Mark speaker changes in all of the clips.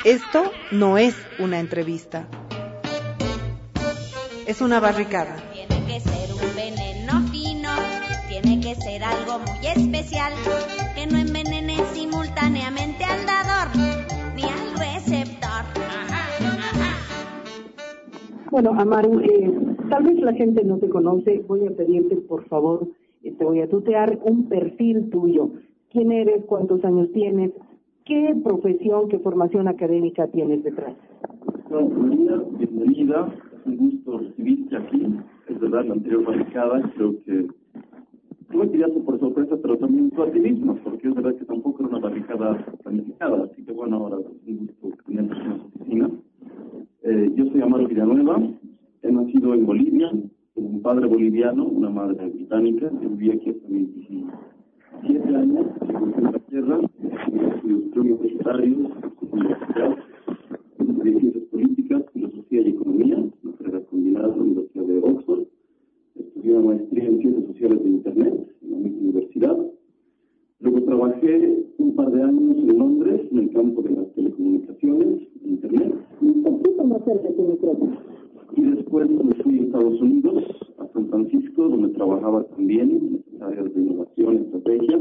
Speaker 1: Esto no es una entrevista. Es una barricada.
Speaker 2: Tiene que ser un veneno fino, tiene que ser algo muy especial, que no envenene simultáneamente al dador ni al receptor.
Speaker 3: Bueno, Amaru, tal vez la gente no te conoce. Voy a pedirte, por favor, te voy a tutear un perfil tuyo. ¿Quién eres? ¿Cuántos años tienes? ¿Qué profesión, qué formación académica tienes detrás?
Speaker 4: Bueno, María, bienvenida. Es un gusto recibirte aquí. Es verdad, la anterior barricada, creo que no me pillaste por sorpresa, pero también tu activismo, porque es verdad que tampoco era una barricada planificada. Así que bueno, ahora es un gusto tenerte en las oficinas. Yo soy Amaru Villanueva. He nacido en Bolivia, con un padre boliviano, una madre británica. Yo viví aquí hasta mis 17 años, en la tierra, estudios universitarios, universidad, de ciencias políticas, filosofía y economía, una carrera combinada en la Universidad de Oxford. Estudié una maestría en ciencias sociales de Internet en la misma universidad. Luego trabajé un par de años en Londres, en el campo de las telecomunicaciones, Internet.
Speaker 3: Un poquito más cerca de tu micrófono.
Speaker 4: Y después me fui a Estados Unidos, a San Francisco, donde trabajaba también en las áreas de innovación, estrategia.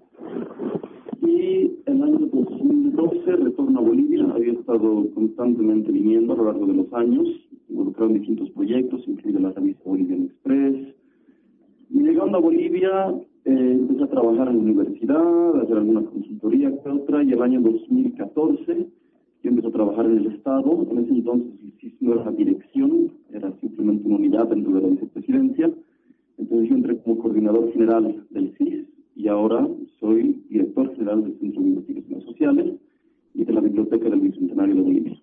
Speaker 4: Y en el año 2012 retorno a Bolivia. Había estado constantemente viniendo a lo largo de los años, involucrado en distintos proyectos, incluida la revista Bolivian Express. Y llegando a Bolivia, empecé a trabajar en la universidad, a hacer alguna consultoría que otra, y el año 2014 yo empecé a trabajar en el Estado. En ese entonces el CIS no era la dirección, era simplemente una unidad dentro de la vicepresidencia. Entonces yo entré como coordinador general del CIS y ahora soy director general del Centro de Investigaciones Sociales y de la Biblioteca del Bicentenario de Bolivia.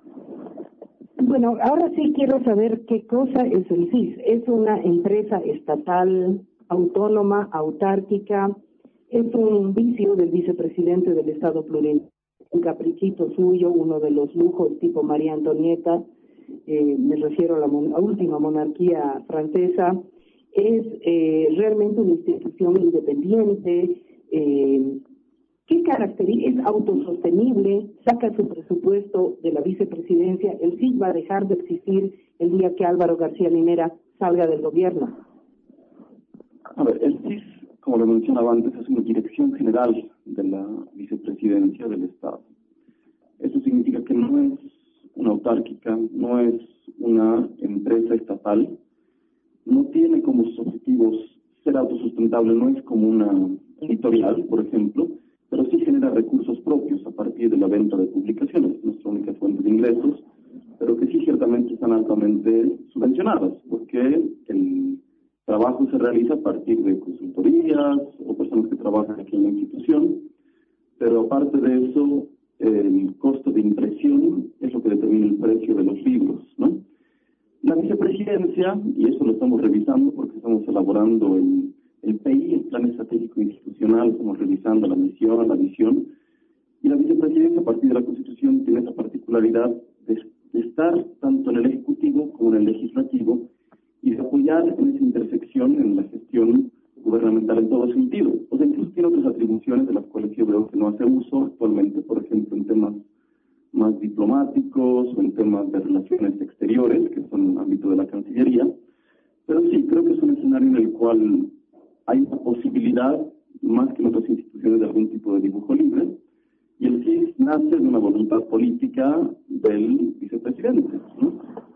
Speaker 3: Bueno, ahora sí quiero saber qué cosa es el CIS. ¿Es una empresa estatal, autónoma, autárquica? ¿Es un vicio del vicepresidente del Estado plurinacional? Un caprichito suyo, uno de los lujos tipo María Antonieta, me refiero a la última monarquía francesa. Es realmente una institución independiente. ¿Qué características? ¿Es autosostenible? ¿Saca su presupuesto de la vicepresidencia? ¿El CIS va a dejar de existir el día que Álvaro García Linera salga del gobierno?
Speaker 4: A ver, el CIS, como lo mencionaba antes, es una dirección general de la vicepresidencia del Estado. Eso significa que no es una autárquica, no es una empresa estatal, no tiene como sus objetivos ser autosustentable, no es como una editorial, por ejemplo, pero sí genera recursos propios a partir de la venta de publicaciones, nuestra única fuente de ingresos, pero que sí ciertamente están altamente subvencionadas, porque el trabajo se realiza a partir de consultorías o personas que trabajan aquí en la institución, pero aparte de eso, el costo de impresión es lo que determina el precio de los libros, ¿no? La vicepresidencia, y eso lo estamos revisando porque estamos elaborando el PI, el Plan Estratégico Institucional, estamos revisando la misión, la visión, y la vicepresidencia a partir de la Constitución tiene esa particularidad de estar tanto en el Ejecutivo como en el Legislativo y de apoyar en esa intersección en la gestión gubernamental en todo sentido. O sea, incluso tiene otras atribuciones de las cuales yo veo que no hace uso actualmente, por ejemplo, en temas más diplomáticos o en temas de relaciones exteriores, que son el ámbito de la Cancillería. Pero sí, creo que es un escenario en el cual hay una posibilidad, más que en otras instituciones, de algún tipo de dibujo libre, y el CIS nace de una voluntad política del vicepresidente, ¿no?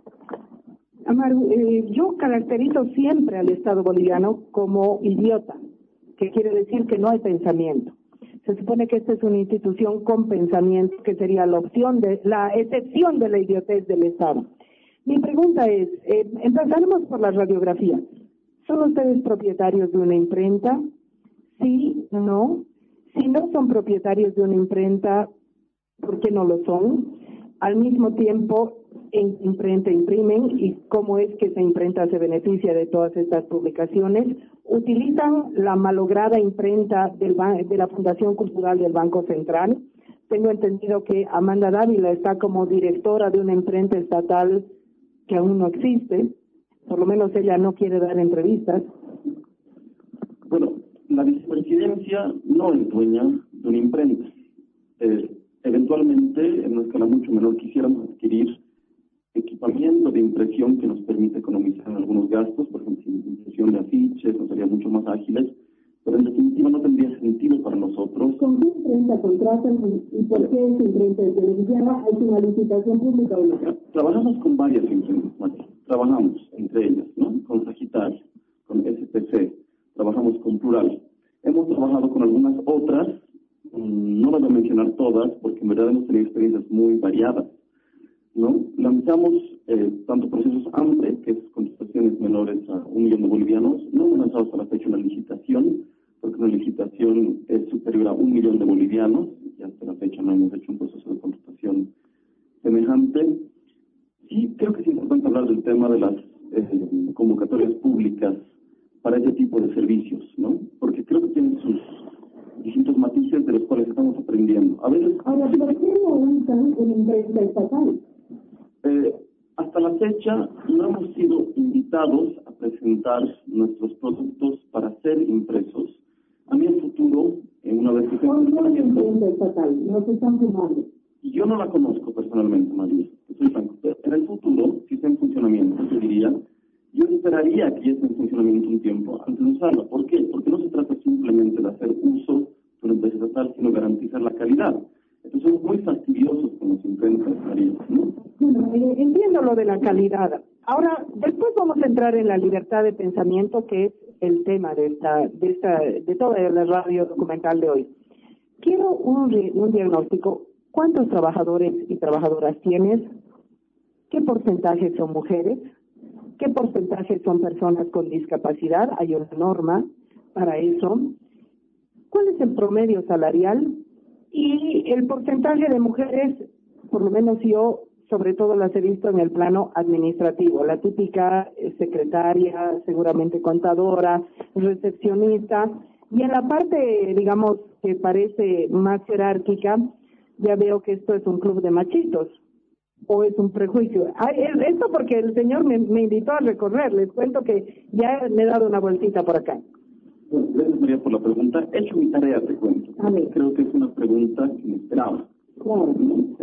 Speaker 3: Amaru, yo caracterizo siempre al Estado boliviano como idiota, que quiere decir que no hay pensamiento. Se supone que esta es una institución con pensamiento, que sería la excepción de la idiotez del Estado. Mi pregunta es, empezaremos por la radiografía. ¿Son ustedes propietarios de una imprenta? ¿Sí? ¿No? Si no son propietarios de una imprenta, ¿por qué no lo son? Al mismo tiempo, en imprenta imprimen, y cómo es que esa imprenta se beneficia de todas estas publicaciones. Utilizan la malograda imprenta de la Fundación Cultural del Banco Central. Tengo entendido que Amanda Dávila está como directora de una imprenta estatal que aún no existe. Por lo menos ella no quiere dar entrevistas.
Speaker 4: Bueno, la vicepresidencia no es dueña de una imprenta. Eventualmente en una escala mucho menor, quisiéramos adquirir equipamiento de impresión que nos permite economizar en algunos gastos, por ejemplo, impresión de afiches, nos sería mucho más ágiles, pero en definitiva no tendría sentido para nosotros.
Speaker 3: ¿Con qué imprenta contratan y por qué esa imprenta es beneficiada? ¿Hay una licitación pública o no?
Speaker 4: Trabajamos con varias imprentas, María. Trabajamos entre ellas, ¿no? Con Sagitario, con SPC, trabajamos con Plural. Hemos trabajado con algunas otras, no las voy a mencionar todas, porque en verdad hemos tenido experiencias muy variadas, ¿no? Lanzamos tanto procesos AMPRE, que es contrataciones menores a 1 millón de bolivianos. No hemos lanzado hasta la fecha una licitación, porque una licitación es superior a 1 millón de bolivianos, y hasta la fecha no hemos hecho un proceso de contratación semejante. Sí, creo que es importante hablar del tema de las convocatorias públicas para ese tipo de servicios, ¿no? Porque creo que tienen sus distintos matices de los cuales estamos aprendiendo. A veces...
Speaker 3: Ahora, ¿por qué no usan una imprenta estatal?
Speaker 4: Hasta la fecha no hemos sido invitados a presentar nuestros productos para ser impresos. A mí en futuro, una vez que tenga
Speaker 3: ¿Cuál es la imprenta estatal? ¿No se están fumando?
Speaker 4: Yo no la conozco personalmente, María. Soy franco. En el futuro, si está en funcionamiento, yo diría, yo esperaría que ya esté en funcionamiento un tiempo antes de usarla. ¿Por qué? Porque no se trata simplemente de hacer uso de una empresa estatal, sino garantizar la calidad. Entonces somos muy fastidiosos con los imprentas, María, ¿no?
Speaker 3: Bueno, entiendo lo de la calidad. Ahora, después vamos a entrar en la libertad de pensamiento, que es el tema de toda la radio documental de hoy. Quiero un diagnóstico. ¿Cuántos trabajadores y trabajadoras tienes? ¿Qué porcentaje son mujeres? ¿Qué porcentaje son personas con discapacidad? Hay una norma para eso. ¿Cuál es el promedio salarial? Y el porcentaje de mujeres, por lo menos yo, sobre todo las he visto en el plano administrativo, la típica secretaria, seguramente contadora, recepcionista, y en la parte, digamos, que parece más jerárquica, ya veo que esto es un club de machitos, o es un prejuicio. Esto porque el señor me invitó a recorrer, les cuento que ya me he dado una vueltita por acá.
Speaker 4: Bueno, gracias María por la pregunta. He hecho mi tarea, te cuento. Creo que es una pregunta que me esperaba.
Speaker 3: Claro.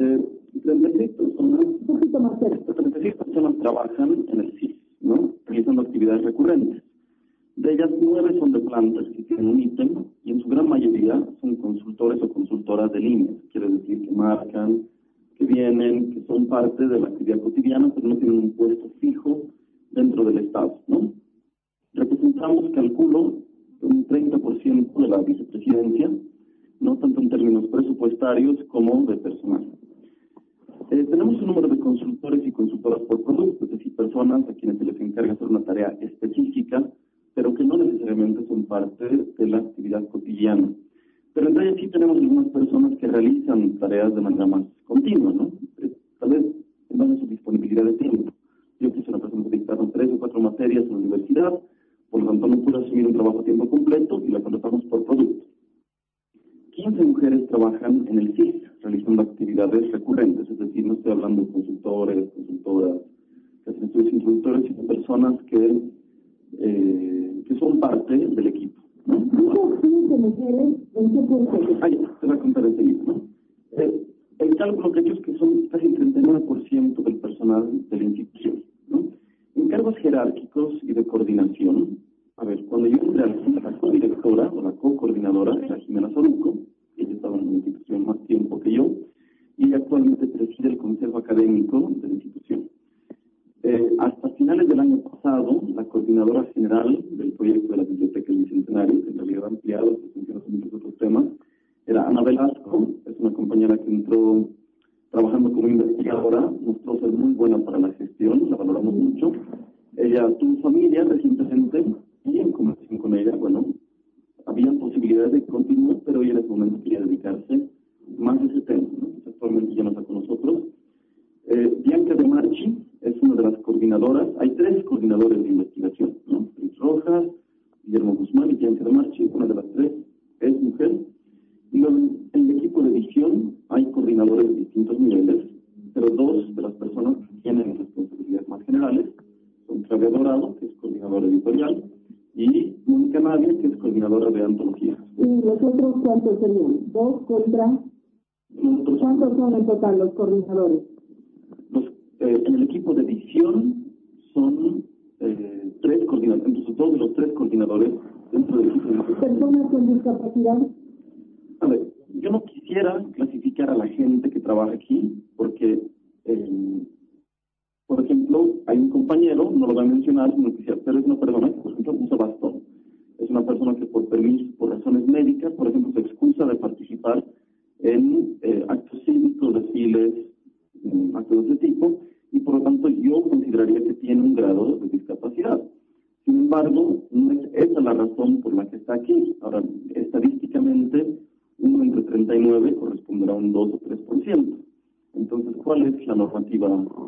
Speaker 4: 36 personas,
Speaker 3: Un poquito más cerca.
Speaker 4: 36 personas trabajan en el CIS, ¿no? Realizando actividades recurrentes. De ellas, 9 son de plantas que tienen un ítem y en su gran mayoría son consultores o consultoras de líneas. Quiere decir que marcan, que vienen, que son parte de la actividad cotidiana, pero no tienen un puesto fijo dentro del Estado, ¿no? Representamos, calculo, un 30% de la vicepresidencia, no tanto en términos presupuestarios como de personal. Tenemos un número de consultores y consultoras por producto, es decir, personas a quienes se les encarga hacer una tarea específica, pero que no necesariamente son parte de la actividad cotidiana. Pero entre ellas sí tenemos algunas personas que realizan tareas de manera más continua, ¿no? Tal vez en base a su disponibilidad de tiempo. Yo que soy una persona que dictaron 3 o 4 materias en la universidad, por lo tanto no pude asumir un trabajo a tiempo completo y la contratamos por producto. 15 mujeres trabajan en el CIS, realizando actividades recurrentes, es decir, no estoy hablando de consultores, consultoras, que hacen estudios introductorios, sino personas que son parte del equipo, ¿no?
Speaker 3: ¿Esas 15 mujeres en qué punto?
Speaker 4: Te voy a contar enseguida, ¿no? El cálculo que he hecho es que son casi el 39% del personal de la institución, ¿no? En cargos jerárquicos y de coordinación, a ver, cuando yo entré a la codirectora o la co-coordinadora, la Jimena Soruco, ella estaba en la institución más tiempo que yo, y ella actualmente preside el consejo académico de la institución. Hasta finales del año pasado, la coordinadora general del proyecto de la Biblioteca del Bicentenario, que en realidad ha ampliado, se funciona en muchos otros temas, era Ana Velasco, es una compañera que entró trabajando como investigadora, mostró ser muy buena para la gestión, la valoramos mucho. Ella tuvo familia recientemente y en conversación con ella, bueno, había posibilidades de continuar, pero ella en ese momento quería dedicarse más a ese tema, ¿no? Actualmente ya no está con nosotros. Bianca de Marchi es una de las coordinadoras, hay 3 coordinadores de investigación, ¿no? Luis Rojas, Guillermo Guzmán y Bianca de Marchi, una de las 3 es mujer. Y en el equipo de edición hay coordinadores de distintos niveles, pero 2 de las personas que tienen responsabilidades más generales son Claudia Dorado, que es coordinadora editorial, y Mónica Nadia, que es coordinadora de antología.
Speaker 3: ¿Y los otros cuántos serían? ¿2 contra? ¿Cuántos son en total los coordinadores?
Speaker 4: En el equipo de edición son 3 coordinadores, entonces 2 de los 3 coordinadores dentro del equipo de edición.
Speaker 3: ¿Personas con discapacidad?
Speaker 4: A ver, yo no quisiera clasificar a la gente que trabaja aquí, porque, por ejemplo, hay un compañero, no lo voy a mencionar, pero es una persona que, por ejemplo, usa bastón. Es una persona que por permiso, por razones médicas, por ejemplo, se excusa de participar en actos cívicos, desfiles, actos de ese tipo, y por lo tanto yo consideraría que tiene un grado de discapacidad. Sin embargo, no es esa la razón por la que está aquí. Ahora, estadísticamente, 1 entre 39 corresponderá a un 2 o 3%. Entonces, ¿cuál es la normativa?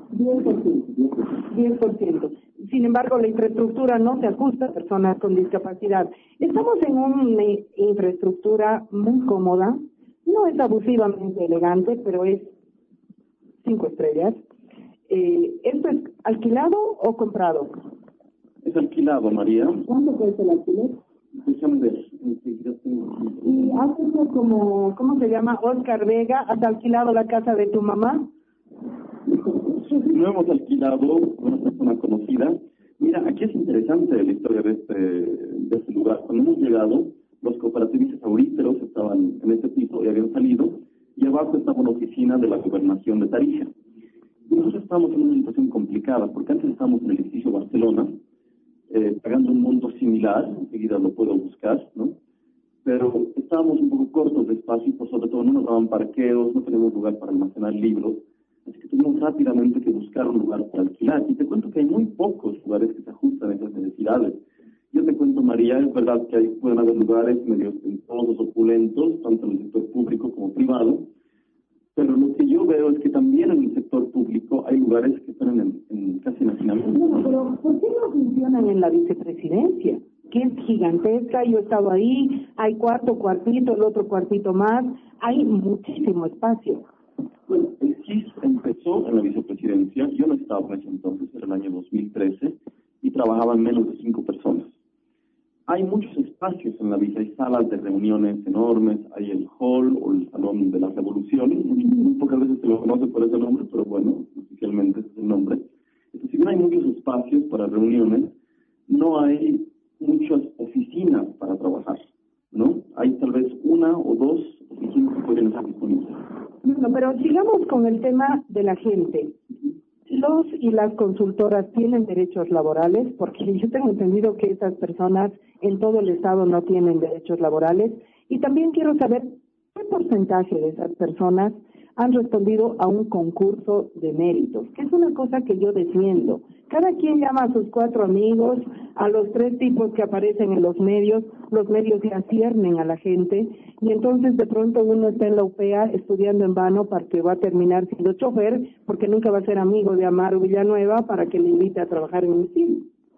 Speaker 3: 10%. Sin embargo, la infraestructura no se ajusta a personas con discapacidad. Estamos en una infraestructura muy cómoda, no es abusivamente elegante, pero es 5 estrellas. ¿Esto es alquilado o comprado?
Speaker 4: Es alquilado, María.
Speaker 3: ¿Cuánto cuesta el alquiler?
Speaker 4: Déjame ver.
Speaker 3: Y haces como, ¿cómo se llama? Oscar Vega, ¿has alquilado la casa de tu mamá?
Speaker 4: No hemos alquilado una persona conocida. Mira, aquí es interesante la historia de este lugar. Cuando hemos llegado, los cooperativistas auríferos estaban en este piso y habían salido, y abajo estaba una oficina de la gobernación de Tarija. Y nosotros estábamos en una situación complicada, porque antes estábamos en el edificio Barcelona, pagando un monto similar, enseguida lo puedo buscar, ¿no? Pero estábamos un poco cortos de espacio y por sobre todo no nos daban parqueos, no teníamos lugar para almacenar libros, así que tuvimos rápidamente que buscar un lugar para alquilar. Y te cuento que hay muy pocos lugares que se ajustan a esas necesidades. Yo te cuento, María, es verdad que pueden haber lugares medio todos opulentos, tanto en el sector público como privado, pero lo que yo veo es que también en el sector público hay lugares que están casi en hacinamiento.
Speaker 3: Bueno, pero ¿por qué no funcionan en la vicepresidencia? Que es gigantesca, yo he estado ahí, hay cuartito, el otro cuartito más, hay muchísimo espacio.
Speaker 4: Bueno, el CIS empezó en la vicepresidencia, yo no estaba en ese entonces, era el año 2013, y trabajaban menos de 5 personas. Hay muchos espacios en la vice, hay salas de reuniones enormes, hay el hall o el salón de la revolución, muy pocas veces se lo conoce por ese nombre, pero bueno, oficialmente ese es el nombre. Entonces, si bien hay muchos espacios para reuniones, no hay muchas oficinas para trabajar, ¿no? Hay tal vez 1 o 2 oficinas que pueden estar disponibles.
Speaker 3: Bueno, pero sigamos con el tema de la gente. ¿Los y las consultoras tienen derechos laborales? Porque yo tengo entendido que esas personas en todo el Estado no tienen derechos laborales. Y también quiero saber qué porcentaje de esas personas han respondido a un concurso de méritos, que es una cosa que yo defiendo. Cada quien llama a sus 4 amigos, a los 3 tipos que aparecen en los medios ya ciernen a la gente, y entonces de pronto uno está en la UPEA estudiando en vano para que va a terminar siendo chofer, porque nunca va a ser amigo de Amaro Villanueva para que le invite a trabajar en un cine.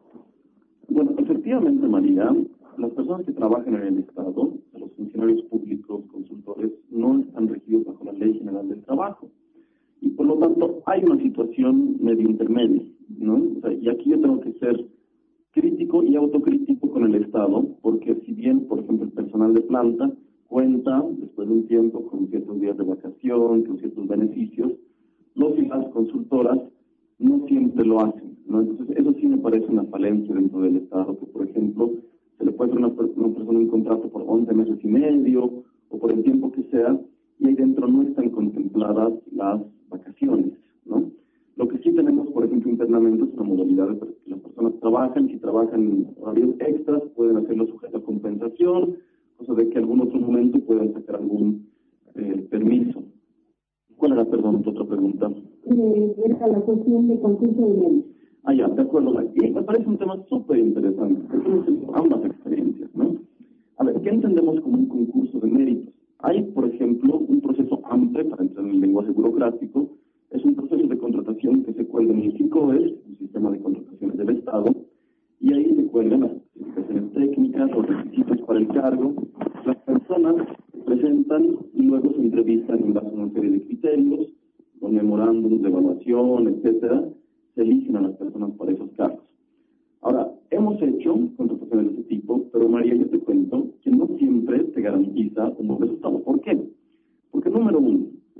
Speaker 4: Bueno, efectivamente, María, las personas que trabajan en el Estado, los funcionarios públicos, consultores, no están regidos bajo la Ley General del Trabajo. Y por lo tanto hay una situación medio intermedia, ¿no? O sea, y aquí yo tengo que ser crítico y autocrítico con el Estado, porque si bien, por ejemplo, el personal de planta cuenta, después de un tiempo, con ciertos días de vacación, con ciertos beneficios, los y las consultoras no siempre lo hacen, ¿no? Entonces, eso sí me parece una falencia dentro del Estado, que, por ejemplo, se le puede hacer a una persona un contrato por 11 meses y medio, o por el tiempo que sea, y ahí dentro no están contempladas las vacaciones, ¿no? Lo que sí tenemos, por ejemplo, internamente es una modalidad de que las personas trabajan, si trabajan horarios extras, pueden hacerlo sujeto a compensación, cosa de que en algún otro momento puedan sacar algún permiso. ¿Cuál era, perdón, tu otra pregunta?
Speaker 3: Era la cuestión de concurso de méritos.
Speaker 4: Ah, ya, de acuerdo. Y me parece un tema súper interesante, porque hemos tenido ambas experiencias, ¿no? A ver, ¿qué entendemos como un concurso de méritos? Hay, por ejemplo, un proceso amplio, para entrar en el lenguaje burocrático, es un proceso de contratación que se cuelga en el SICOES, un sistema de contrataciones del Estado, y ahí se cuelgan las especificaciones técnicas, los requisitos para el cargo, las personas se presentan y luego se entrevistan en base a una serie de criterios, con memorándums de evaluación, etcétera, se eligen a las personas para esos cargos. Ahora, hemos hecho contrataciones de ese tipo, pero María, yo te cuento que no siempre te garantiza un buen resultado. ¿Por qué? Porque, número 1,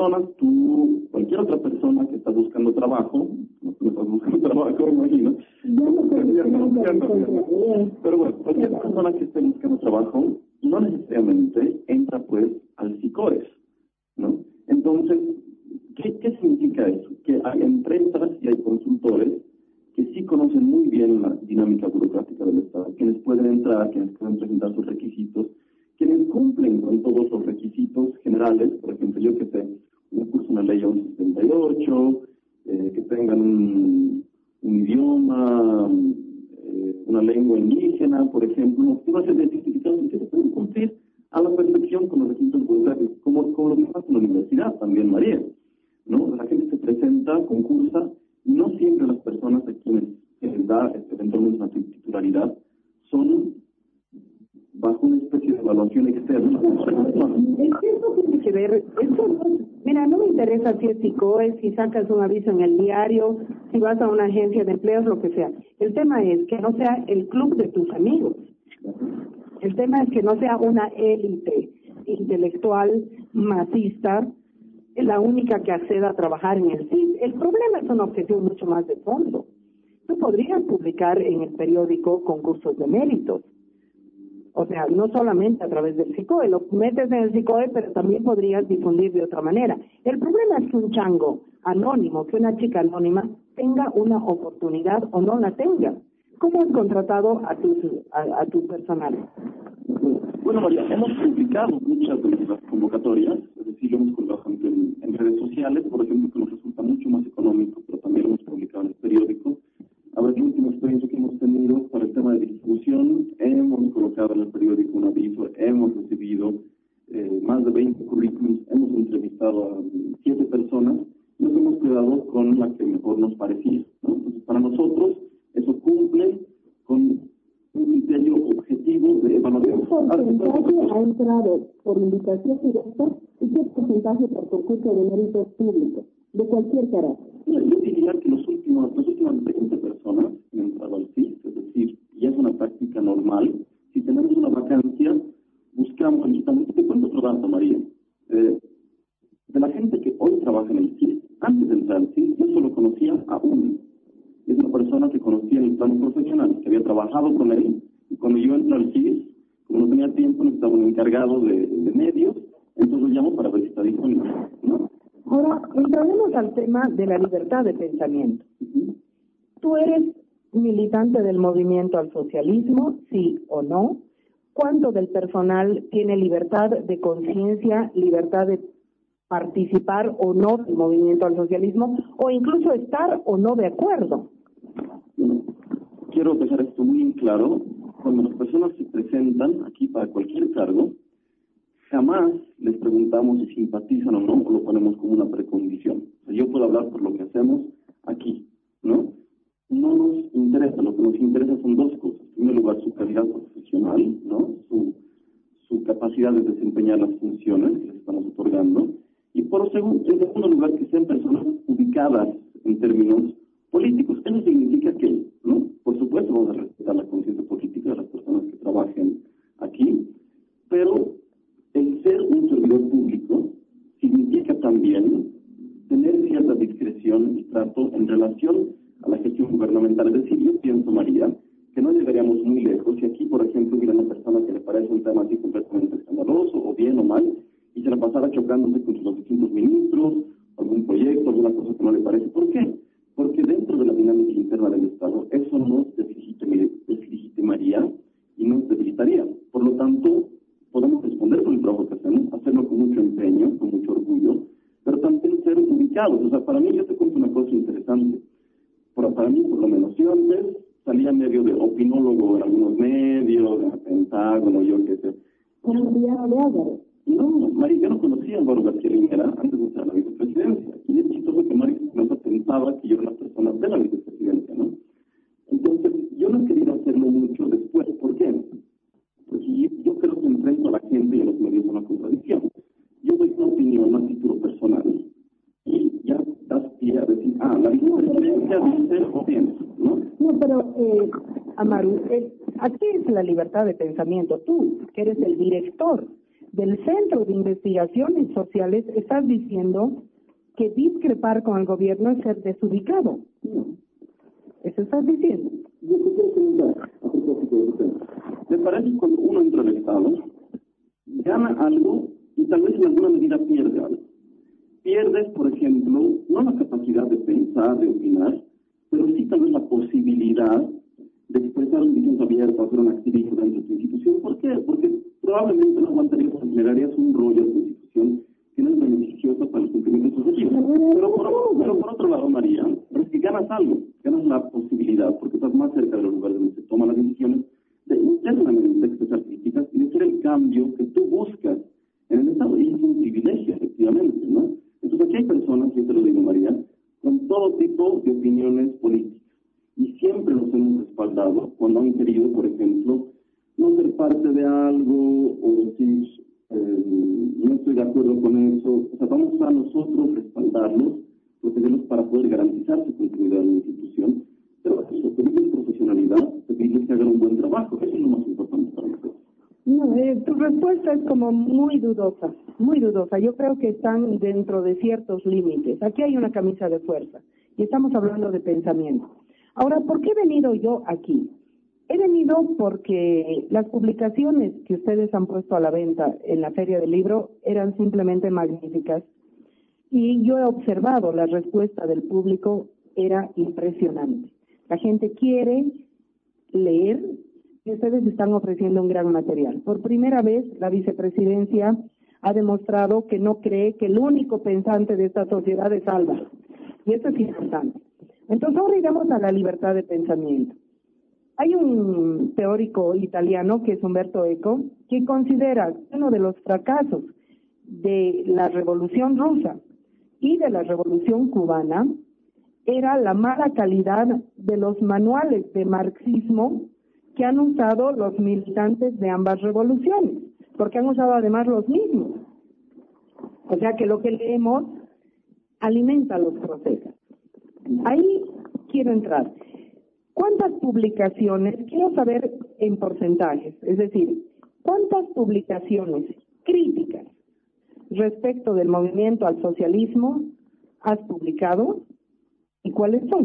Speaker 4: personas, tú, cualquier otra persona que está buscando trabajo, no estás buscando trabajo, me imagino. Pero bueno, cualquier persona que esté buscando trabajo, no necesariamente entra pues al SICOES, ¿no? Entonces, ¿qué significa eso? Que hay empresas y hay consultores que sí conocen muy bien la dinámica burocrática del Estado, quienes pueden entrar, quienes pueden presentar sus requisitos, quienes cumplen con todos los requisitos generales, por ejemplo, yo que sé, un curso en la ley 1178, que tengan un idioma, una lengua indígena, por ejemplo, una serie de certificados que se pueden cumplir a la perfección con los requisitos burocráticos, como lo que pasa en la universidad también, María, ¿no? La gente se presenta, concursa, no siempre las personas a quienes se les da eventualmente una titularidad son bajo una especie de evaluación externa.
Speaker 3: Eso tiene que ver, mira, no me interesa si es SICOES, si sacas un aviso en el diario, si vas a una agencia de empleos, lo que sea. El tema es que no sea el club de tus amigos. El tema es que no sea una élite intelectual, masista, la única que acceda a trabajar en el CIS. El problema es una objeción mucho más de fondo. Tú podrías publicar en el periódico concursos de méritos. O sea, no solamente a través del SICOE, lo metes en el SICOE, pero también podrías difundir de otra manera. El problema es que un chango anónimo, que una chica anónima, tenga una oportunidad o no la tenga. ¿Cómo has contratado a tu personal?
Speaker 4: Bueno, María, hemos publicado muchas de nuestras convocatorias, es decir, lo hemos colgado en redes sociales, por ejemplo, que nos resulta mucho más económico, pero también lo hemos publicado en el periódico. A ver, la última experiencia que hemos tenido para el tema de distribución, hemos colocado en el periódico un aviso, hemos recibido más de 20 currículums, hemos entrevistado a 7 personas, y nos hemos quedado con la que mejor nos parecía, ¿no? Entonces, para nosotros, eso cumple con un criterio objetivo de evaluación.
Speaker 3: ¿Qué porcentaje ha entrado por invitación directa y qué porcentaje por concurso de méritos públicos, de cualquier carácter?
Speaker 4: Yo diría que las últimas 20 personas han entrado al CIS, es decir, ya es una práctica normal. Si tenemos una vacancia, buscamos, yo te cuento otro dato, María. De la gente que hoy trabaja en el CIS, antes de entrar al CIS, yo solo conocía a uno. Es una persona que conocía en el plano profesional, que había trabajado con él, y cuando yo entro al CIS, como no tenía tiempo, necesitaba un encargado de medios, entonces lo llamo para ver si está disponible, ¿no?
Speaker 3: Ahora, entraremos al tema de la libertad de pensamiento. ¿Tú eres militante del movimiento al socialismo, sí o no? ¿Cuánto del personal tiene libertad de conciencia, libertad de participar o no del movimiento al socialismo, o incluso estar o no de acuerdo?
Speaker 4: Bueno, quiero dejar esto muy en claro. Cuando las personas se presentan aquí para cualquier cargo, jamás les preguntamos si simpatizan o no, o lo ponemos como una precondición. O sea, yo puedo hablar por lo que hacemos aquí, ¿no? No nos interesa, lo que nos interesa son dos cosas. En primer lugar, su calidad profesional, ¿no? Su capacidad de desempeñar las funciones que les estamos otorgando. Y en segundo lugar, que sean personas ubicadas en términos políticos. Eso significa que, ¿no? Por supuesto, vamos a respetar la conciencia política de las personas que trabajen aquí, pero el ser un servidor público significa también tener cierta discreción y trato en relación a la gestión gubernamental. Es decir, yo pienso, María, que no llegaríamos muy lejos si aquí, por ejemplo, hubiera una persona que le parece un tema así completamente escandaloso, o bien o mal, y se la pasara chocándose con los distintos ministros, algún proyecto, alguna cosa que no le parece. ¿Por qué? Porque dentro de la dinámica interna del Estado, eso nos deslegitimaría y nos debilitaría. Por lo tanto, podemos responder con el trabajo que hacemos, hacerlo con mucho empeño, con mucho orgullo, pero también ser ubicados. O sea, para mí, yo te cuento una cosa interesante. Para mí, por lo menos, yo antes salía medio de opinólogo en algunos medios, en el Pentágono, yo qué sé. No, María, yo no conocía a Álvaro García Linera antes de entrar a la vicepresidencia. Y es chistoso que María no pensaba que yo era una persona de la vicepresidencia, ¿no? Entonces, yo no he querido hacerlo mucho después. ¿Por qué? Porque yo creo que enfrento a la gente y a los medios a una contradicción. Yo doy una opinión a título personal y ya das pie a decir, la vicepresidencia dice o piensa, ¿no?
Speaker 3: No, pero, Amaru, aquí es la libertad de pensamiento. Tú, que eres el director del Centro de Investigaciones Sociales, estás diciendo que discrepar con el gobierno es ser desubicado. No. Eso estás diciendo.
Speaker 4: Yo quisiera preguntar a propósito de usted. ¿Le parece que cuando uno entra al Estado, gana algo y tal vez en alguna medida pierde algo? Pierdes, por ejemplo, no la capacidad de pensar, de opinar, pero sí tal vez la posibilidad de expresar un disenso abierto, hacer un activismo dentro de tu institución. ¿Por qué? Porque probablemente no aguantarías, generarías un rollo de tu institución que no es beneficioso para el cumplimiento de sus objetivos. Pero por otro lado, María, es que ganas algo, ganas la posibilidad, porque estás más cerca de los lugares donde se toman las decisiones, de internamente expresar críticas y de hacer el cambio que tú buscas en el Estado. Y es un privilegio, efectivamente, ¿no? Entonces aquí hay personas, yo te lo digo, María, con todo tipo de opiniones políticas. Y siempre los hemos respaldado cuando han querido, por ejemplo, no ser parte de algo o decir, no estoy de acuerdo con eso. O sea, vamos a nosotros respaldarlos, protegerlos para poder garantizar su continuidad en la institución. Pero eso, pedirles profesionalidad, pedirles que hagan un buen trabajo, eso es lo más importante para nosotros.
Speaker 3: No, tu respuesta es como muy dudosa, muy dudosa. Yo creo que están dentro de ciertos límites. Aquí hay una camisa de fuerza y estamos hablando de pensamiento. Ahora, ¿por qué he venido yo aquí? He venido porque las publicaciones que ustedes han puesto a la venta en la Feria del Libro eran simplemente magníficas. Y yo he observado la respuesta del público, era impresionante. La gente quiere leer y ustedes están ofreciendo un gran material. Por primera vez, la vicepresidencia ha demostrado que no cree que el único pensante de esta sociedad es Álvaro. Y eso es importante. Entonces, ahora iremos a la libertad de pensamiento. Hay un teórico italiano, que es Umberto Eco, que considera que uno de los fracasos de la Revolución Rusa y de la Revolución Cubana era la mala calidad de los manuales de marxismo que han usado los militantes de ambas revoluciones, porque han usado además los mismos. O sea que lo que leemos alimenta los procesos. Ahí quiero entrar. ¿Cuántas publicaciones, quiero saber en porcentajes, es decir, cuántas publicaciones críticas respecto del movimiento al socialismo has publicado y cuáles son?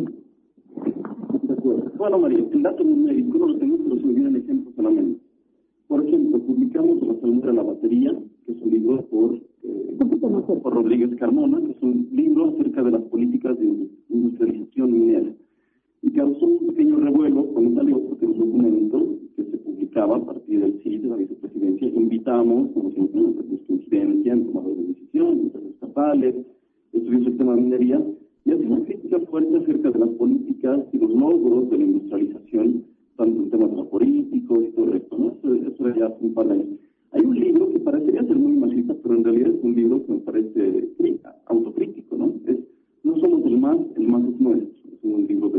Speaker 4: De acuerdo. Bueno, María, el dato numérico no lo tengo, pero se me vienen ejemplos solamente. Por ejemplo, publicamos La Salmuera de la Batería, que es un libro por Rodríguez Carmona, que es un libro acerca de las políticas de industrialización minera. Y causó un pequeño revuelo cuando salió, porque es un documento que se publicaba a partir del CID, de la vicepresidencia. Invitamos, como siempre, a nuestra incidencia en tomadores de decisiones, empresas estatales, estudios el tema de minería, y hace una crítica fuerte acerca de las políticas y los logros de la industrialización, tanto en temas políticos y todo el resto, ¿no? Eso era ya hace un par de años. Hay un libro que parecería ser muy machista, pero en realidad es un libro que me parece autocrítico, ¿no? No somos el más es nuestro. Es un libro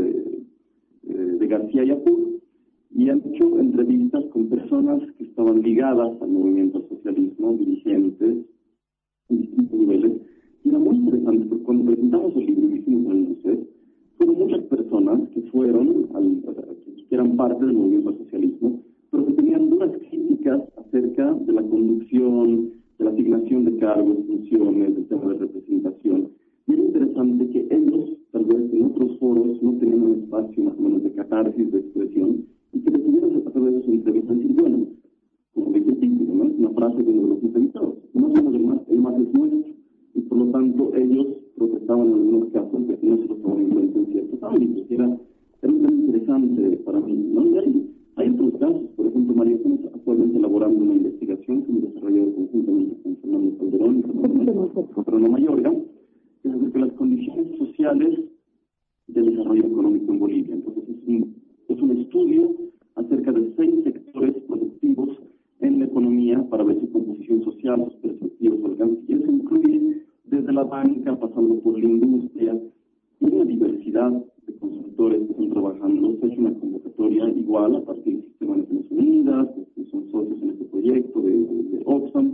Speaker 4: de García Yapur, y han hecho entrevistas con personas que estaban ligadas al movimiento al socialismo, dirigentes en distintos niveles. Y era muy interesante, porque cuando presentamos el libro y hicimos el museo, fueron muchas personas que que eran parte del movimiento al socialismo, pero que tenían duras críticas acerca de la conducción, de la asignación de cargos, funciones, del tema de representación. Y es interesante que ellos, tal vez en otros foros, no tenían un espacio más o menos de catarsis, de expresión, y que decidieron hacer de sus entrevistas y decir, bueno, como dice el título, ¿no? Es una frase de uno de los entrevistados, no somos el más es nuestro, y por lo tanto ellos protestaban en algunos casos de que no se los tomaban en cuenta en ciertos ámbitos. Era un tema interesante para mí, ¿no? Y hay otros casos, por ejemplo, María, estamos actualmente elaborando una investigación que hemos desarrollado conjuntamente con Fernando Calderón y con Fernando Mayorga, que es acerca de las condiciones sociales del desarrollo económico en Bolivia. Entonces, es un estudio acerca de 6 sectores productivos en la economía para ver su composición social, sus perspectivas, su alcance, y eso incluye desde la banca, pasando por la industria, y una diversidad de consultores que están trabajando. Se ha hecho una convocatoria igual a partir del Sistema de Naciones Unidas, que son socios en este proyecto de Oxfam,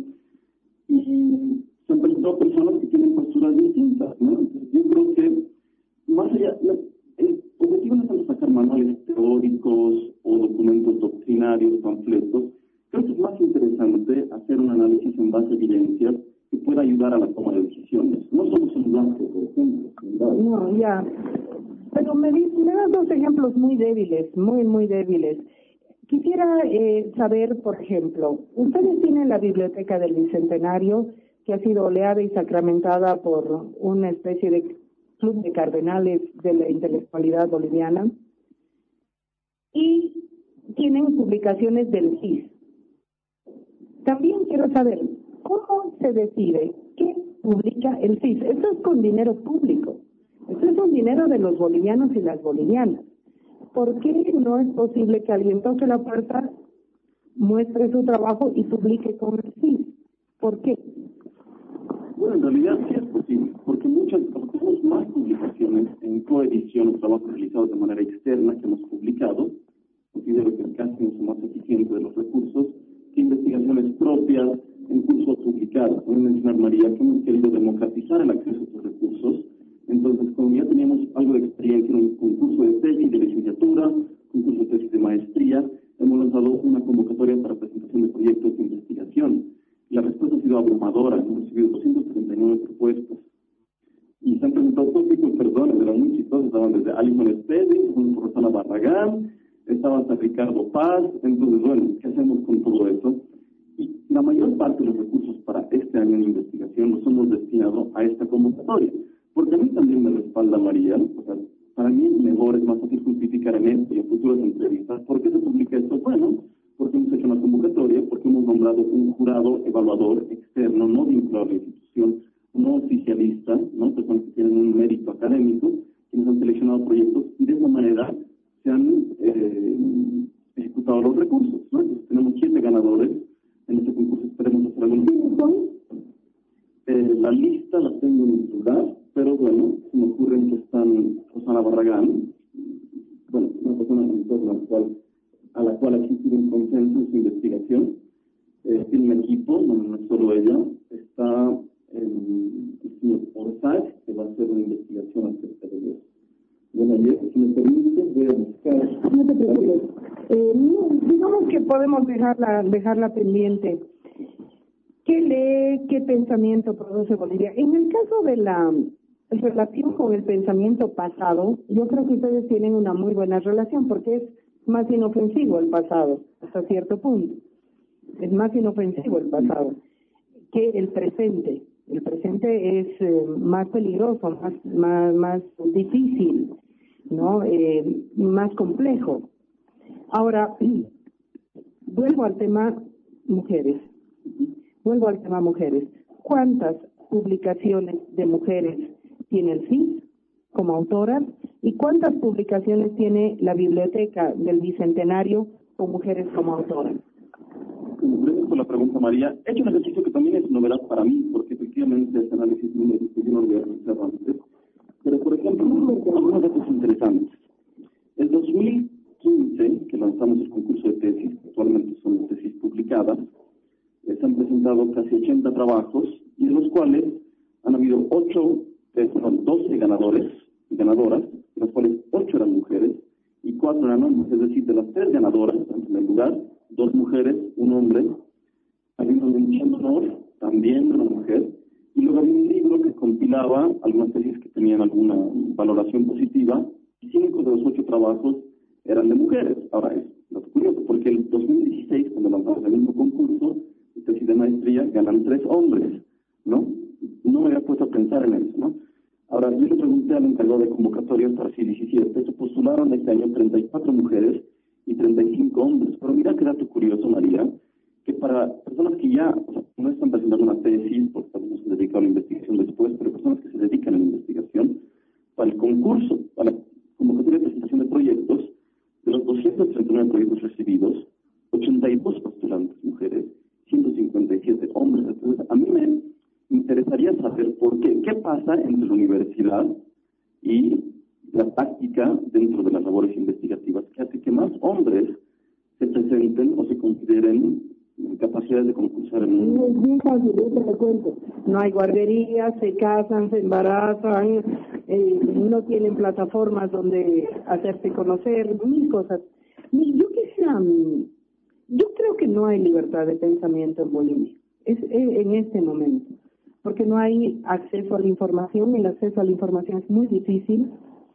Speaker 4: y se han presentado personas que tienen posturas distintas, ¿no? Entonces, yo creo que más allá, el objetivo no es tanto sacar manuales teóricos o documentos doctrinarios, panfletos. Creo que es más interesante hacer un análisis en base a evidencias que pueda ayudar a la toma de decisiones. No solo semblantes, por ejemplo.
Speaker 3: No, ya. Pero me das dos ejemplos muy débiles, muy débiles. Quisiera saber, por ejemplo, ustedes tienen la Biblioteca del Bicentenario, que ha sido oleada y sacramentada por una especie de club de cardenales de la intelectualidad boliviana, y tienen publicaciones del CIS. También quiero saber, ¿cómo se decide qué publica el CIS? Esto es con dinero público, esto es con dinero de los bolivianos y las bolivianas. ¿Por qué no es posible que alguien toque la puerta, muestre su trabajo y publique con el CIS? ¿Por qué?
Speaker 4: Bueno, en realidad sí es posible, porque tenemos más publicaciones en coedición o trabajos realizados de manera externa que hemos publicado. Considero que es casi mucho más eficiente de los recursos que investigaciones propias en cursos publicados. Voy a mencionar, María, que hemos querido democratizar el acceso a estos recursos. Entonces, como ya teníamos algo de experiencia en un concurso de tesis de licenciatura, concurso de tesis de maestría, hemos lanzado una convocatoria para presentación de proyectos de investigación. La respuesta ha sido abrumadora, hemos recibido 239 propuestas. Y se han presentado todo tipo de personas, eran muy chistosas, estaban desde Alison Spedding, Rosana Barragán, estaba hasta Ricardo Paz. Entonces, bueno, ¿qué hacemos con todo eso? Y la mayor parte de los recursos para este año de investigación los hemos destinado a esta convocatoria, porque a mí también me respalda María. O sea, para mí es mejor, es más fácil justificar en esto y en futuras entrevistas. ¿Por qué se publica esto? Bueno, porque hemos hecho una convocatoria, porque hemos nombrado un jurado evaluador externo, no vinculado a la institución, no oficialista, ¿no? Personas que tienen un mérito académico, que nos han seleccionado proyectos y de esa manera se han ejecutado los recursos, ¿no? Entonces tenemos 7 ganadores en este concurso. Esperemos hacer algún tiempo. La lista la tengo en mi celular, pero bueno, se me ocurren que están Rosana Barragán, bueno, una persona a la cual aquí tiene un consenso en su investigación. Tiene un equipo, no es solo ella. Está el señor Orzag, que va a hacer una investigación acerca de eso. Bueno, ayer, si me permite, voy a buscar.
Speaker 3: No te preocupes. Digamos que podemos dejarla pendiente. ¿Qué lee, qué pensamiento produce Bolivia? En el caso de la relación con el pensamiento pasado, yo creo que ustedes tienen una muy buena relación, porque es más inofensivo el pasado, hasta cierto punto. Es más inofensivo el pasado que el presente. El presente es más peligroso, más difícil, ¿no? Más complejo. Ahora, vuelvo al tema mujeres. ¿Cuántas publicaciones de mujeres tiene el CIS como autoras y cuántas publicaciones tiene la Biblioteca del Bicentenario con mujeres como autoras?
Speaker 4: Gracias por la pregunta, María. He hecho un ejercicio que también es novedad para mí, porque efectivamente este análisis yo no lo había realizado antes. Pero, por ejemplo, algunos datos interesantes. En 2015, que lanzamos el concurso de tesis, actualmente son tesis publicadas, se han presentado casi 80 trabajos, y de los cuales han habido 12 ganadores y ganadoras, de los cuales 8 eran mujeres y 4 eran hombres. Es decir, de las 3 ganadoras, en primer lugar, 2 mujeres, 1 hombre. Había una mención de honor, también de una mujer, y luego había un libro que compilaba algunas tesis que tenían alguna valoración positiva, y 5 de los 8 trabajos eran de mujeres. Ahora es lo curioso, porque el 2016, cuando lanzamos el mismo concurso, tesis de maestría, ganan 3 hombres, ¿no? No me había puesto a pensar en eso, ¿no? Ahora, yo le pregunté al encargado de convocatorias para el 17, se postularon este año 34 mujeres y 35 hombres. Pero mira qué dato curioso, María, que para personas que ya no están presentando una tesis, porque también se dedican a la investigación después, pero personas que se dedican a la investigación, para el concurso, para la convocatoria de presentación de proyectos, de los 239 proyectos recibidos, 82 postulantes mujeres, 157 hombres. Entonces, a mí me interesaría saber por qué. ¿Qué pasa entre la universidad y la práctica dentro de las labores investigativas que hace que más hombres se presenten o se consideren capacidades de concursar en un...
Speaker 3: Es bien fácil, yo te lo cuento. No hay guarderías, se casan, se embarazan, no tienen plataformas donde hacerse conocer, mil cosas. Yo creo que no hay libertad de pensamiento en Bolivia. Es en este momento, porque no hay acceso a la información, el acceso a la información es muy difícil.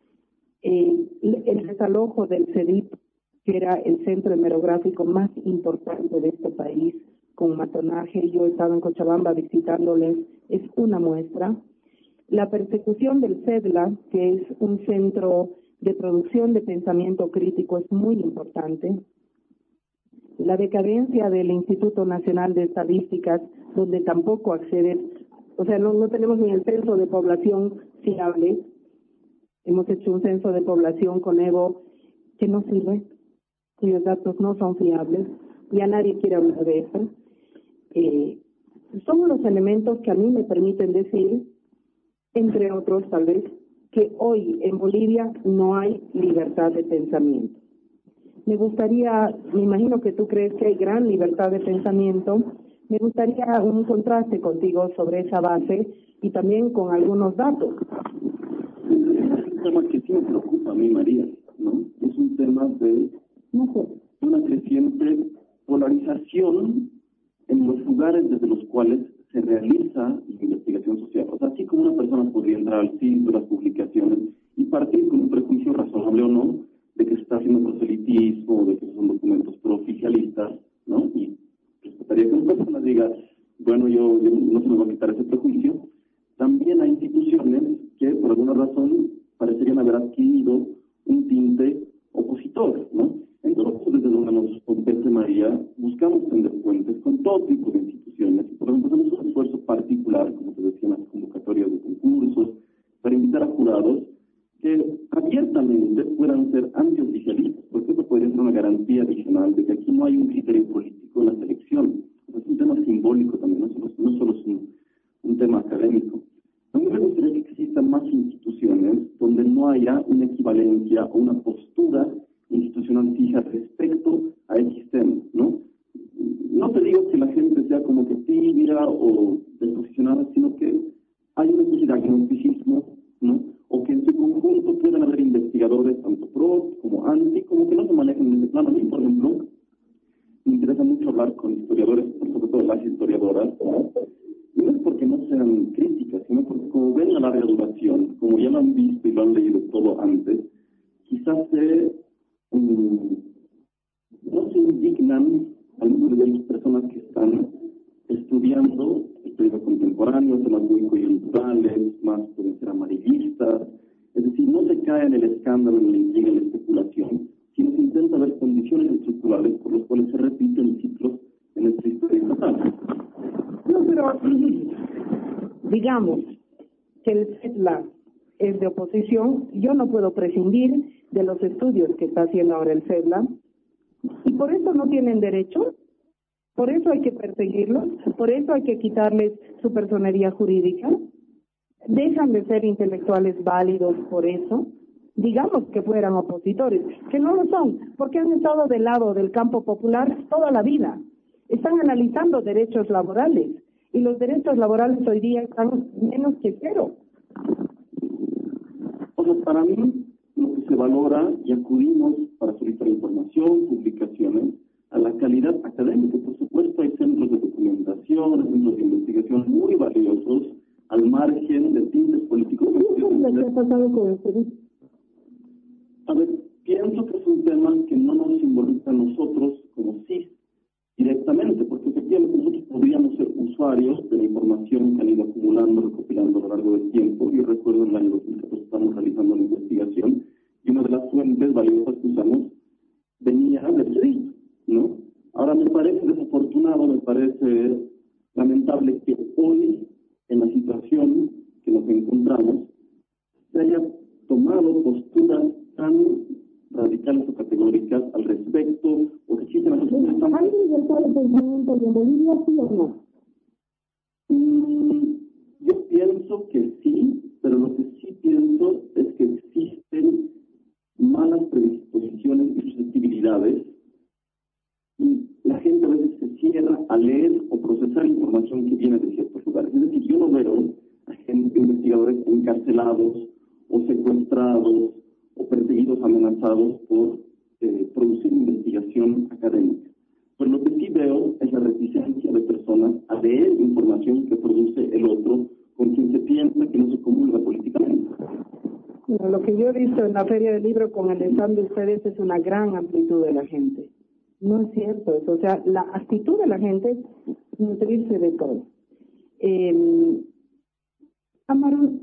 Speaker 3: El desalojo del CEDIP, que era el centro hemerográfico más importante de este país, con matonaje, yo he estado en Cochabamba visitándoles, es una muestra. La persecución del CEDLA, que es un centro de producción de pensamiento crítico, es muy importante. La decadencia del Instituto Nacional de Estadísticas, donde tampoco accede, o sea, no tenemos ni el censo de población fiable. Hemos hecho un censo de población con Evo que no sirve, cuyos datos no son fiables, ya nadie quiere hablar de eso. Son los elementos que a mí me permiten decir, entre otros tal vez, que hoy en Bolivia no hay libertad de pensamiento. Me gustaría, me imagino que tú crees que hay gran libertad de pensamiento, me gustaría un contraste contigo sobre esa base y también con algunos datos.
Speaker 4: Es un tema que sí me preocupa a mí, María, ¿no? Es un tema de una creciente polarización en los lugares desde los cuales se realiza la investigación social. O sea, así como una persona podría entrar al sitio de las publicaciones y partir con un prejuicio razonable o no de que se está haciendo proselitismo, de que son documentos prooficialistas, ¿no? Y respetaría que una persona diga, bueno, yo no se me va a quitar ese prejuicio. También hay instituciones que, por alguna razón, parecerían haber adquirido un tinte opositor, ¿no? Entonces, desde donde nos compete María, buscamos tender puentes con todo tipo de instituciones. Por ejemplo, hacemos un esfuerzo particular, como te decía, en las convocatorias de concursos, para invitar a jurados que abiertamente puedan ser antioficialistas, porque eso podría ser una garantía adicional de que aquí no hay un criterio político en la selección. Es un tema simbólico también, no solo es un tema académico. A mí me gustaría que existan más instituciones donde no haya una equivalencia o una postura institucional fija respecto a X tema, ¿no? No te digo que la gente sea como que tibia o desposicionada, sino que hay una especie de agnosticismo, ¿no? O que en su conjunto puedan haber investigadores, tanto pro como anti, como que no se manejen en ese plano. A mí, por ejemplo, me interesa mucho hablar con historiadores, sobre todo las historiadoras, ¿no? Y no es porque no sean críticas, sino porque como ven la larga duración, como ya lo han visto y lo han leído todo antes, quizás no se indignan algunas de las personas que están estudiando el periodo contemporáneo, temas muy coyunturales, más pueden ser amarillistas, es decir, no se cae en el escándalo, en la intriga, en la especulación, sino se intenta ver condiciones estructurales por las cuales se repiten ciclos en nuestra historia estatal.
Speaker 3: No, pero digamos que el CEDLA es de oposición, yo no puedo prescindir de los estudios que está haciendo ahora el CEDLA, y por eso no tienen derecho, por eso hay que perseguirlos, por eso hay que quitarles su personería jurídica, dejan de ser intelectuales válidos por eso. Digamos que fueran opositores, que no lo son, porque han estado del lado del campo popular toda la vida. Están analizando derechos laborales, y los derechos laborales hoy día están menos que cero.
Speaker 4: O sea, para mí, lo que se valora, y acudimos para solicitar información, publicaciones, a la calidad académica. Por supuesto, hay centros de documentación, centros de investigación muy valiosos, al margen de tintes políticos.
Speaker 3: ¿Qué ha pasado con el CEDIP?
Speaker 4: A ver, pienso que es un tema que no nos involucra a nosotros como CIS directamente, porque efectivamente nosotros podríamos ser usuarios de la información que han ido acumulando, recopilando a lo largo del tiempo. Yo recuerdo en el año 2014 estamos realizando una investigación y una de las fuentes valiosas que usamos venía del CEDIP, ¿no? Ahora me parece desafortunado, me parece lamentable que hoy, en la situación que nos encontramos, se haya tomado posturas tan radicales o categóricas al respecto, o que existen las posiciones tan...
Speaker 3: ¿Hay libertad de pensamiento en Bolivia, sí o no?
Speaker 4: Yo pienso que sí, pero lo que sí pienso es que existen malas predisposiciones y susceptibilidades, y la gente a veces se cierra a leer o procesar información que viene de ciertos lugares. Es decir, yo no veo a gente, investigadores encarcelados o secuestrados o perseguidos, amenazados por producir investigación académica. Pero lo que sí veo es la reticencia tendencia de personas a leer información que produce el otro con quien se piensa que no se comulga políticamente.
Speaker 3: Bueno, lo que yo he visto en la Feria del Libro con el stand de ustedes es una gran amplitud de la gente. No es cierto eso, o sea, la actitud de la gente es nutrirse de todo. Amaru,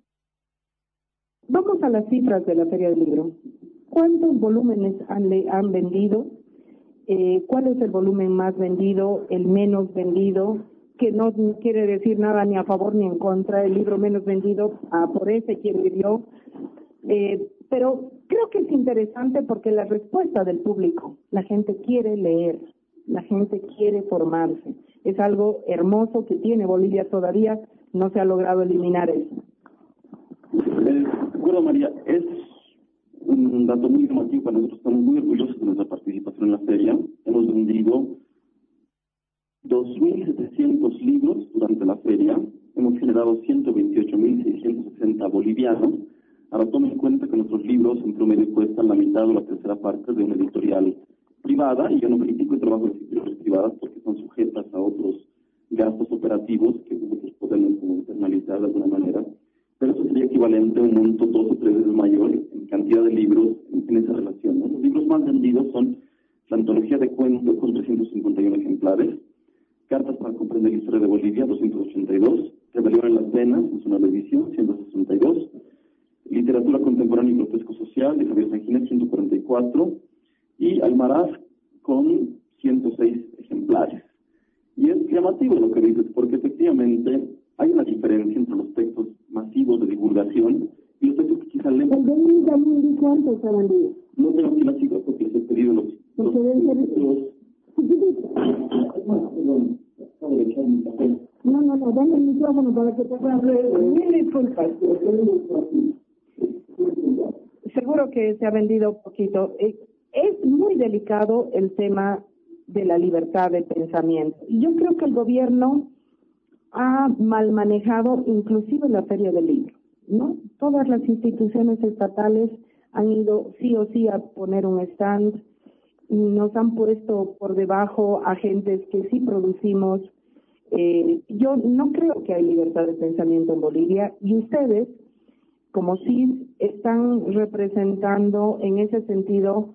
Speaker 3: vamos a las cifras de la Feria del Libro. ¿Cuántos volúmenes han vendido? ¿Cuál es el volumen más vendido, el menos vendido? Que no quiere decir nada ni a favor ni en contra. El libro menos vendido, por ese quien vivió. Pero creo que es interesante porque la respuesta del público, la gente quiere leer, la gente quiere formarse. Es algo hermoso que tiene Bolivia todavía, no se ha logrado eliminar eso.
Speaker 4: Bueno, María, es un dato muy llamativo para nosotros. Estamos muy orgullosos de nuestra participación en la feria. Hemos vendido 2.700 libros durante la feria. Hemos generado 128.660 bolivianos. Ahora tomen en cuenta que nuestros libros en promedio cuestan la mitad o la tercera parte de una editorial privada, y yo no critico el trabajo de las editoriales privadas porque son sujetas a otros gastos operativos que nosotros podemos internalizar de alguna manera, pero eso sería equivalente a un monto 2 o 3 veces mayor en cantidad de libros en esa relación, ¿no? Los libros más vendidos son la antología de cuentos con 351 ejemplares, Cartas para comprender la historia de Bolivia, 282, Rebelión en las Venas, es una revisión, 162, Literatura contemporánea y grotesco social de Javier Sanguínez, 144, y Almaraz con 106 ejemplares. Y es llamativo lo que dices, porque efectivamente hay una diferencia entre los textos masivos de divulgación y los textos que quizás leen.
Speaker 3: ¿El de mí también cuántos ha vendido?
Speaker 4: No tengo aquí la cifra porque les he pedido los
Speaker 3: No, dame el micrófono para que pueda hablar. Mil disculpas. Seguro que se ha vendido poquito. Es muy delicado el tema de la libertad de pensamiento. Y yo creo que el gobierno ha mal manejado inclusive la Feria del Libro, ¿no? Todas las instituciones estatales han ido sí o sí a poner un stand, nos han puesto por debajo agentes que sí producimos. Yo no creo que hay libertad de pensamiento en Bolivia, y ustedes, como CIS, están representando en ese sentido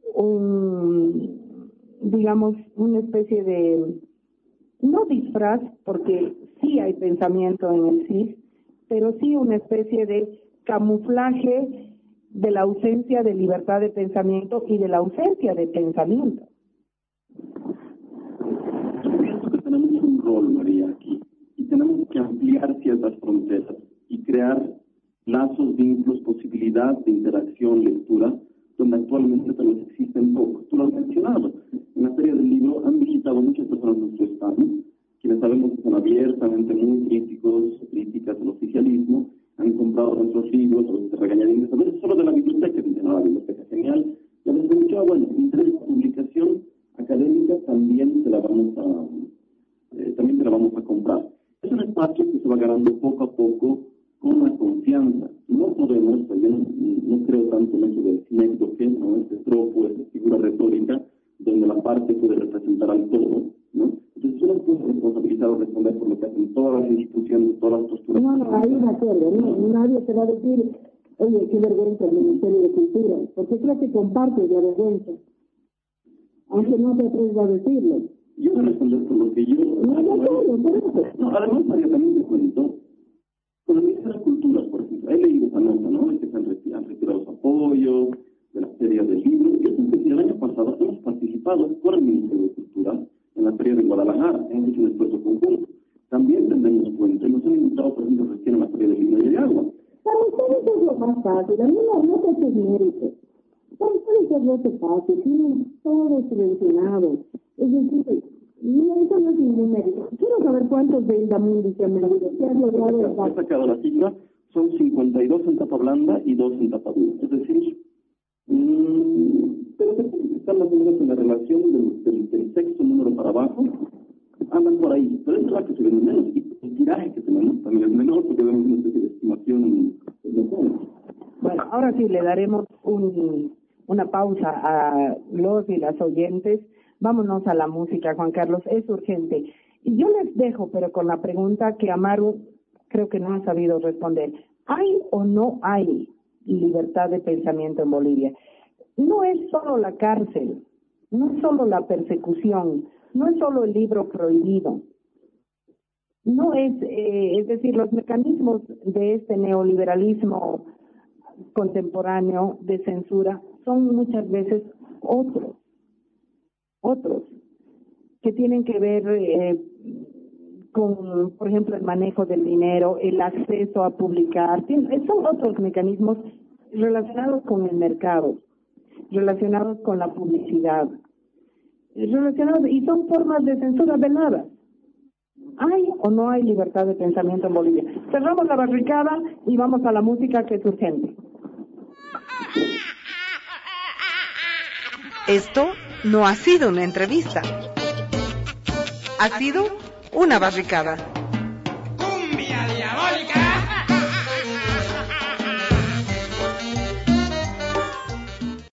Speaker 3: una especie de, no disfraz, porque sí hay pensamiento en el CIS, pero sí una especie de camuflaje de la ausencia de libertad de pensamiento y de la ausencia de pensamiento.
Speaker 4: Yo pienso que tenemos un rol, María, aquí, y tenemos que ampliar ciertas fronteras y crear lazos, vínculos, posibilidad de interacción, lectura, donde actualmente tal vez existen pocos. Tú lo has mencionado. En la Feria del Libro han visitado muchas personas nuestro stand, quienes sabemos que son abiertamente muy críticas al oficialismo, han comprado nuestros libros, o se regañarían a veces solo de la biblioteca, dicen, la biblioteca genial, y a veces han dicho, bueno, el interés de publicación académica también te la vamos a comprar. Es un espacio que se va ganando poco a poco con la confianza. No podemos, yo no creo tanto en eso del sinécdoque, ¿no? Este tropo, esta figura retórica, donde la parte puede representar al todo, ¿no? Entonces uno puede responsabilizar o responder por lo que hacen todas las instituciones, todas las posturas.
Speaker 3: No, hay un acuerdo, ¿no? Nadie te va a decir, oye, qué vergüenza el Ministerio de Cultura, porque creo que compartes la vergüenza, aunque no te atreves a decirlo.
Speaker 4: Yo voy a responder por lo que yo... No, además, María, también te cuento, con el Ministerio de Cultura, por ejemplo, he leído esa nota, ¿no? De que se han retirado su apoyo, de la Feria del Libro. Yo sé que el año pasado hemos participado por el Ministerio de Cultura en la Feria de Guadalajara, hemos hecho un esfuerzo conjunto. También tendremos cuenta, y nos han invitado, por ejemplo, recién a la Feria del Libro y de Agua.
Speaker 3: Para ustedes es lo más fácil, a mí no te haces mérito. Para ustedes es lo más fácil, tienen todo subvencionado. Es decir, no, eso no es ningún mérito. Quiero saber cuántos de Indamundi se han vendido. ¿Qué has logrado?
Speaker 4: He sacado la cifra, son 52 en tapa blanda y 2 en tapa dura. Es decir, pero están más o menos en la relación del sexto número para abajo, andan por ahí. Pero es verdad que se ven menos, y el tiraje que tenemos también es menor, porque vemos una especie de estimación.
Speaker 3: Bueno, ahora sí le daremos una pausa a los y las oyentes. Vámonos a la música, Juan Carlos, es urgente. Y yo les dejo, pero con la pregunta que Amaru creo que no ha sabido responder. ¿Hay o no hay libertad de pensamiento en Bolivia? No es solo la cárcel, no es solo la persecución, no es solo el libro prohibido. No es decir, los mecanismos de este neoliberalismo contemporáneo de censura son muchas veces otros, que tienen que ver con, por ejemplo, el manejo del dinero, el acceso a publicar, son otros mecanismos relacionados con el mercado, relacionados con la publicidad, relacionados, y son formas de censura veladas. ¿Hay o no hay libertad de pensamiento en Bolivia? Cerramos la barricada y vamos a la música, que es urgente.
Speaker 1: Esto no ha sido una entrevista. Ha sido una barricada.